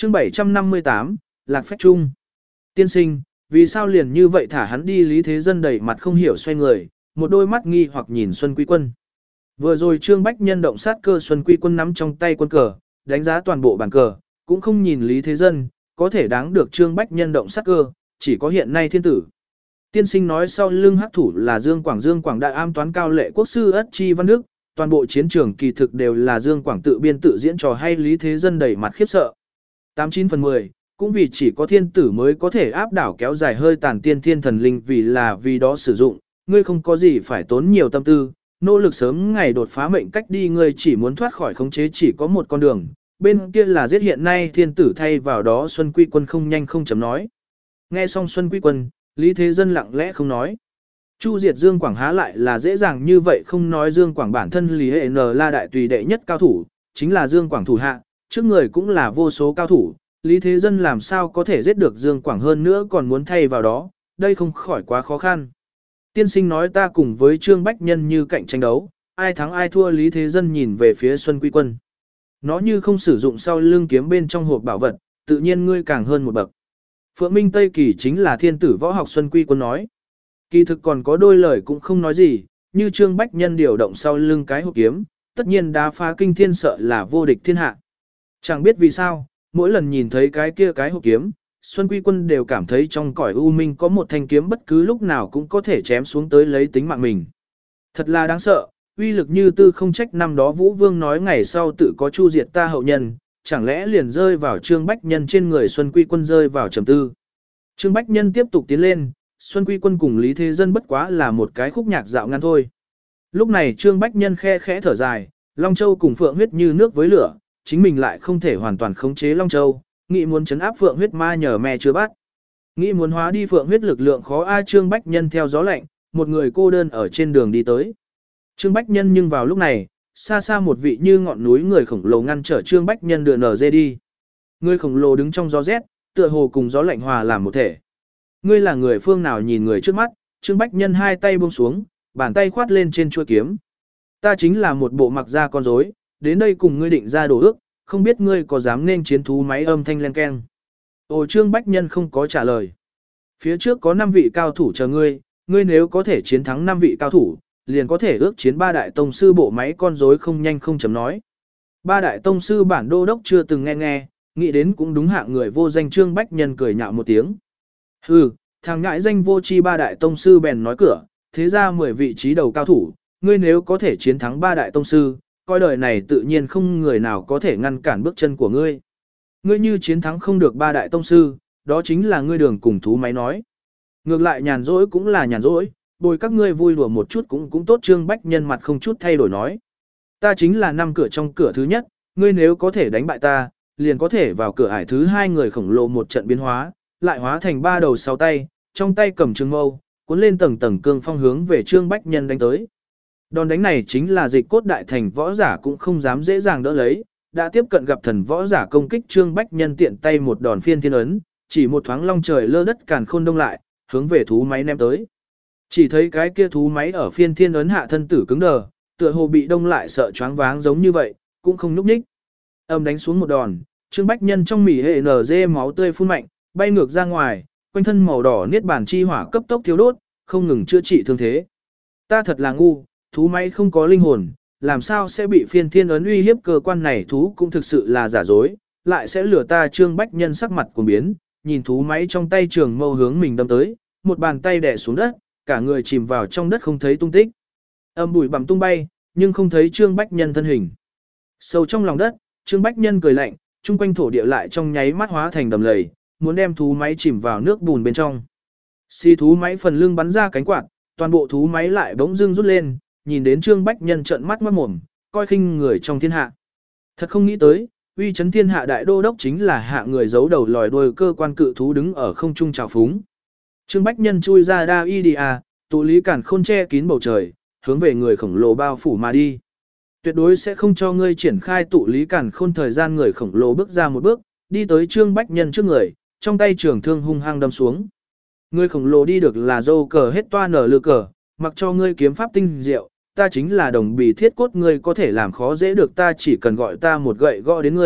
Chương 758, Lạc Phách Trung. Tiên sinh, vì sao liền như vậy thả hắn đi? Lý Thế Dân đầy mặt không hiểu xoay người, một đôi mắt nghi hoặc nhìn Xuân Quy Quân. Vừa rồi Trương Bách Nhân động sát cơ, Xuân Quy Quân nắm trong tay quân cờ, đánh giá toàn bộ bàn cờ, cũng không nhìn Lý Thế Dân, có thể đáng được Trương Bách Nhân động sát cơ, chỉ có hiện nay thiên tử. Tiên sinh nói sau lưng hắc thủ là Dương Quảng đại am toán cao lệ quốc sư Ất Chi Văn Đức, toàn bộ chiến trường kỳ thực đều là Dương Quảng tự biên tự diễn trò hay. Lý Thế Dân đầy mặt khiếp sợ. 89 phần 10, cũng vì chỉ có thiên tử mới có thể áp đảo kéo dài hơi tàn tiên thiên thần linh, vì đó sử dụng, ngươi không có gì phải tốn nhiều tâm tư, nỗ lực sớm ngày đột phá mệnh cách đi, ngươi chỉ muốn thoát khỏi khống chế chỉ có một con đường, bên kia là giết hiện nay thiên tử thay vào đó. Xuân Quy Quân không nhanh không chậm nói. Nghe xong Xuân Quy Quân, Lý Thế Dân lặng lẽ không nói. Chu diệt Dương Quảng há lại là dễ dàng như vậy, không nói Dương Quảng bản thân Lý Hệ N La đại tùy đệ nhất cao thủ, chính là Dương Quảng thủ hạ, trước người cũng là vô số cao thủ, Lý Thế Dân làm sao có thể giết được Dương Quảng, hơn nữa còn muốn thay vào đó, đây không khỏi quá khó khăn. Tiên sinh nói ta cùng với Trương Bách Nhân như cạnh tranh đấu, ai thắng ai thua? Lý Thế Dân nhìn về phía Xuân Quy Quân. Nó như không sử dụng sau lưng kiếm bên trong hộp bảo vật, tự nhiên ngươi càng hơn một bậc. Phượng Minh Tây Kỳ chính là thiên tử võ học. Xuân Quy Quân nói. Kỳ thực còn có đôi lời cũng không nói gì, như Trương Bách Nhân điều động sau lưng cái hộp kiếm, tất nhiên đá phá kinh thiên, sợ là vô địch thiên hạ. Chẳng biết vì sao, mỗi lần nhìn thấy cái hộp kiếm, Xuân Quy Quân đều cảm thấy trong cõi u minh có một thanh kiếm bất cứ lúc nào cũng có thể chém xuống tới lấy tính mạng mình. Thật là đáng sợ, uy lực như tư không trách năm đó Vũ Vương nói ngày sau tự có chu diệt ta hậu nhân, chẳng lẽ liền rơi vào Trương Bách Nhân trên người? Xuân Quy Quân rơi vào trầm tư. Trương Bách Nhân tiếp tục tiến lên, Xuân Quy Quân cùng Lý Thế Dân bất quá là một cái khúc nhạc dạo ngắn thôi. Lúc này Trương Bách Nhân khe khẽ thở dài, Long Châu cùng Phượng huyết như nước với lửa, chính mình lại không thể hoàn toàn khống chế Long Châu, nghĩ muốn trấn áp Phượng huyết ma nhờ mẹ chưa bắt. Nghĩ muốn hóa đi Phượng huyết lực lượng khó a. Trương Bách Nhân theo gió lạnh, một người cô đơn ở trên đường đi tới. Trương Bách Nhân nhưng vào lúc này, xa xa một vị như ngọn núi người khổng lồ ngăn trở Trương Bách Nhân đưa nở dê đi. Người khổng lồ đứng trong gió rét, tựa hồ cùng gió lạnh hòa làm một thể. Ngươi là người phương nào? Nhìn người trước mắt, Trương Bách Nhân hai tay buông xuống, bàn tay khoát lên trên chuôi kiếm. Ta chính là một bộ mặc da con rối, đến đây cùng ngươi định ra đồ ước, không biết ngươi có dám nên chiến thú máy? Âm thanh len keng. Ồ, Trương Bách Nhân không có trả lời. Phía trước có 5 vị cao thủ chờ ngươi, ngươi nếu có thể chiến thắng 5 vị cao thủ, liền có thể ước chiến 3 đại tông sư. Bộ máy con rối không nhanh không chậm nói. 3 đại tông sư bản đô đốc chưa từng nghe, nghĩ đến cũng đúng hạng người vô danh. Trương Bách Nhân cười nhạo một tiếng. Hừ, thằng ngãi danh vô chi. 3 đại tông sư bèn nói cửa, thế ra 10 vị trí đầu cao thủ, ngươi nếu có thể chiến thắng 3 đại tông sư, coi đời này tự nhiên không người nào có thể ngăn cản bước chân của ngươi. Ngươi như chiến thắng không được 3 đại tông sư, đó chính là ngươi đường cùng thú máy nói. Ngược lại nhàn rỗi cũng là nhàn rỗi, bồi các ngươi vui đùa một chút cũng tốt. Trương Bách Nhân mặt không chút thay đổi nói. Ta chính là 5 cửa trong cửa thứ nhất, ngươi nếu có thể đánh bại ta, liền có thể vào cửa ải thứ 2. Người khổng lồ một trận biến hóa, lại hóa thành 3 đầu 6 tay, trong tay cầm trường mâu, cuốn lên tầng tầng cương phong hướng về Trương Bách Nhân đánh tới. Đòn đánh này chính là Dịch Cốt đại thành võ giả cũng không dám dễ dàng đỡ lấy, đã tiếp cận gặp thần võ giả công kích. Trương Bách Nhân tiện tay một đòn phiên thiên ấn, chỉ một thoáng long trời lơ đất càn khôn đông lại, hướng về thú máy ném tới. Chỉ thấy cái kia thú máy ở phiên thiên ấn hạ thân tử cứng đờ, tựa hồ bị đông lại sợ choáng váng giống như vậy, cũng không nhúc nhích. Âm đánh xuống một đòn, Trương Bách Nhân trong mỉ hệ NG máu tươi phun mạnh, bay ngược ra ngoài, quanh thân màu đỏ niết bàn chi hỏa cấp tốc thiếu đốt, không ngừng chữa trị thương thế. Ta thật là ngu, thú máy không có linh hồn, làm sao sẽ bị phiên thiên ấn uy hiếp? Cơ quan này thú cũng thực sự là giả dối, lại sẽ lừa ta. Trương Bách Nhân sắc mặt cuồng biến, nhìn thú máy trong tay trường mâu hướng mình đâm tới, một bàn tay đè xuống đất, cả người chìm vào trong đất không thấy tung tích. Âm bụi bặm tung bay, nhưng không thấy Trương Bách Nhân thân hình. Sâu trong lòng đất, Trương Bách Nhân cười lạnh, chung quanh thổ địa lại trong nháy mắt hóa thành đầm lầy, muốn đem thú máy chìm vào nước bùn bên trong. Xì thú máy phần lưng bắn ra cánh quạt, toàn bộ thú máy lại bỗng dưng rút lên, nhìn đến Trương Bách Nhân trợn mắt ngoác mồm, coi khinh người trong thiên hạ. Thật không nghĩ tới, uy chấn thiên hạ đại đô đốc chính là hạ người giấu đầu lòi đuôi cơ quan cự thú đứng ở không trung trào phúng. Trương Bách Nhân chui ra đa y đi à, tụ lý cản khôn che kín bầu trời, hướng về người khổng lồ bao phủ mà đi. Tuyệt đối sẽ không cho ngươi triển khai tụ lý cản khôn. Thời gian người khổng lồ bước ra một bước, đi tới Trương Bách Nhân trước người, trong tay trường thương hung hăng đâm xuống. Người khổng lồ đi được là dâu cờ hết toa nở lư cờ, mặc cho ngươi kiếm pháp tinh diệu, ta chính là đồng bì thiết cốt, ngươi có thể làm khó dễ được ta? Chỉ cần gọi ta một gậy gõ đến ngươi,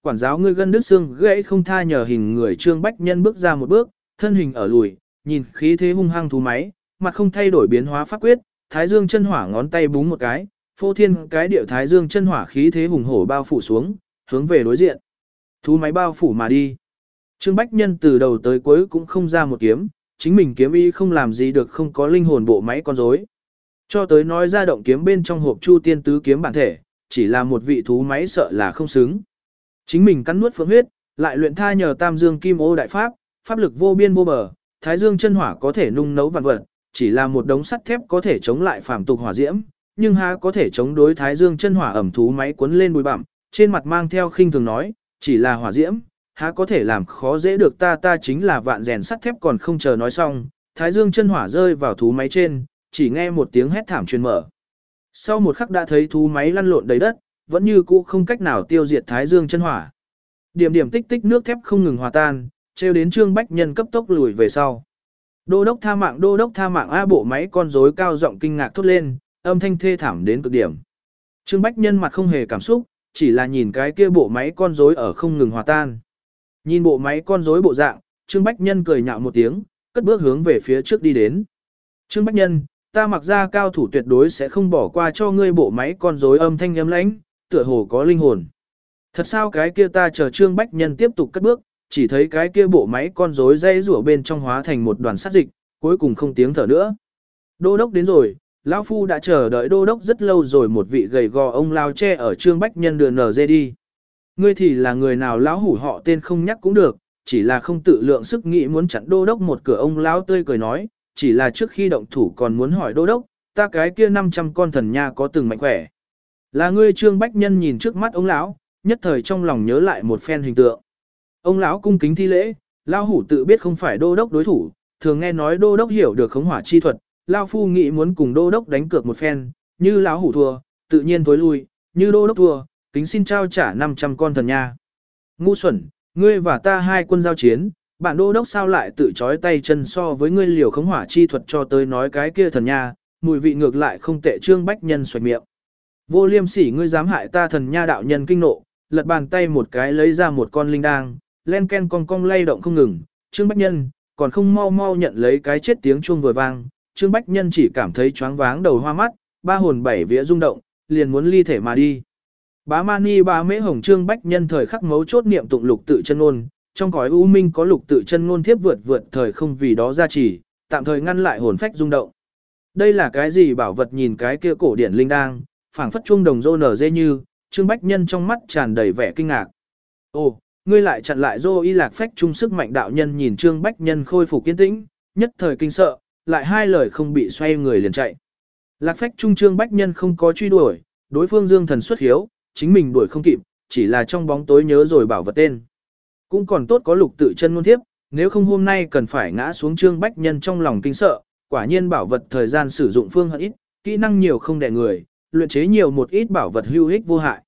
Quản giáo ngươi gân đứt xương gãy không tha nhờ hình người Trương Bách Nhân bước ra một bước, thân hình ở lùi, nhìn khí thế hung hăng thú máy, mặt không thay đổi biến hóa pháp quyết, Thái Dương chân hỏa ngón tay búng một cái, phô thiên cái điệu Thái Dương chân hỏa khí thế hùng hổ bao phủ xuống, hướng về đối diện. Thú máy bao phủ mà đi. Trương Bách Nhân từ đầu tới cuối cũng không ra một kiếm, chính mình kiếm ý không làm gì được không có linh hồn bộ máy con rối. Cho tới nói ra động kiếm bên trong hộp Chu Tiên tứ kiếm bản thể, chỉ là một vị thú máy sợ là không xứng. Chính mình cắn nuốt phượng huyết, lại luyện tha nhờ Tam Dương Kim Ô đại pháp, pháp lực vô biên vô bờ, Thái Dương chân hỏa có thể nung nấu vạn vật, chỉ là một đống sắt thép có thể chống lại phàm tục hỏa diễm, nhưng há có thể chống đối Thái Dương chân hỏa ẩm thú máy cuốn lên bụi bặm, trên mặt mang theo khinh thường nói, chỉ là hỏa diễm, há có thể làm khó dễ được ta chính là vạn rèn sắt thép còn không chờ nói xong, Thái Dương chân hỏa rơi vào thú máy trên, chỉ nghe một tiếng hét thảm truyền mở. Sau một khắc đã thấy thú máy lăn lộn đầy đất, vẫn như cũ không cách nào tiêu diệt Thái Dương chân hỏa. Điểm điểm tích tích nước thép không ngừng hòa tan, trêu đến Trương Bách Nhân cấp tốc lùi về sau. Đô đốc tha mạng A, bộ máy con rối cao giọng kinh ngạc thốt lên, âm thanh thê thảm đến cực điểm. Trương Bách Nhân mặt không hề cảm xúc, chỉ là nhìn cái kia bộ máy con rối ở không ngừng hòa tan. Nhìn bộ máy con rối bộ dạng, Trương Bách Nhân cười nhạo một tiếng, cất bước hướng về phía trước đi đến. Trương Bách Nhân, ta mặc ra cao thủ tuyệt đối sẽ không bỏ qua cho ngươi, bộ máy con rối âm thanh ấm lãnh, tựa hồ có linh hồn. Thật sao? Cái kia ta chờ Trương Bách Nhân tiếp tục cất bước, chỉ thấy cái kia bộ máy con rối dây rủa bên trong hóa thành một đoàn sát dịch, cuối cùng không tiếng thở nữa. Đô đốc đến rồi, lão phu đã chờ đợi đô đốc rất lâu rồi, một vị gầy gò ông lao che ở Trương Bách Nhân đường nở dê đi. Ngươi thì là người nào? Lão hủ họ tên không nhắc cũng được, chỉ là không tự lượng sức nghĩ muốn chặn đô đốc một cửa. Ông lão tươi cười nói, chỉ là trước khi động thủ còn muốn hỏi đô đốc, ta cái kia 500 con thần nha có từng mạnh khỏe? Là ngươi? Trương Bách Nhân nhìn trước mắt ông lão, nhất thời trong lòng nhớ lại một phen hình tượng. Ông lão cung kính thi lễ, lão hủ tự biết không phải đô đốc đối thủ, thường nghe nói đô đốc hiểu được khống hỏa chi thuật, lão phu nghĩ muốn cùng đô đốc đánh cược một phen, như lão hủ thua, tự nhiên tối lui, như đô đốc thua, kính xin trao trả 500 con thần nha. Ngu xuẩn, ngươi và ta hai quân giao chiến, bạn đô đốc sao lại tự chói tay chân so với ngươi liều khống hỏa chi thuật cho tới nói cái kia thần nha, mùi vị ngược lại không tệ. Trương Bách Nhân xoạch miệng. Vô liêm sỉ, ngươi dám hại ta! Thần nha đạo nhân kinh nộ, lật bàn tay một cái lấy ra một con linh đang, len ken cong cong lay động không ngừng. Trương Bách Nhân, còn không mau mau nhận lấy cái chết! Tiếng chuông vừa vang, Trương Bách Nhân chỉ cảm thấy choáng váng đầu hoa mắt, ba hồn bảy vía rung động, liền muốn ly thể mà đi. Bá Mani Bá Mễ Hồng. Trương Bách Nhân thời khắc mấu chốt niệm tụng lục tự chân ngôn, trong cõi u minh có lục tự chân ngôn thiếp vượt thời không vì đó gia trì, tạm thời ngăn lại hồn phách rung động. Đây là cái gì bảo vật? Nhìn cái kia cổ điển linh đang, phảng phất chuông đồng rô nở dê như, Trương Bách Nhân trong mắt tràn đầy vẻ kinh ngạc. Ồ, ngươi lại chặn lại Dô Y Lạc Phách Trung sức mạnh! Đạo nhân nhìn Trương Bách Nhân khôi phục kiên tĩnh, nhất thời kinh sợ, lại hai lời không bị xoay người liền chạy. Lạc Phách Trung. Trương Bách Nhân không có truy đuổi, đối phương dương thần xuất hiếu, chính mình đuổi không kịp, chỉ là trong bóng tối nhớ rồi bảo vật tên. Cũng còn tốt có lục tự chân ngôn thiếp, nếu không hôm nay cần phải ngã xuống. Trương Bách Nhân trong lòng kinh sợ, quả nhiên bảo vật thời gian sử dụng phương hận ít, kỹ năng nhiều không đẻ người, luyện chế nhiều một ít bảo vật hữu ích vô hại.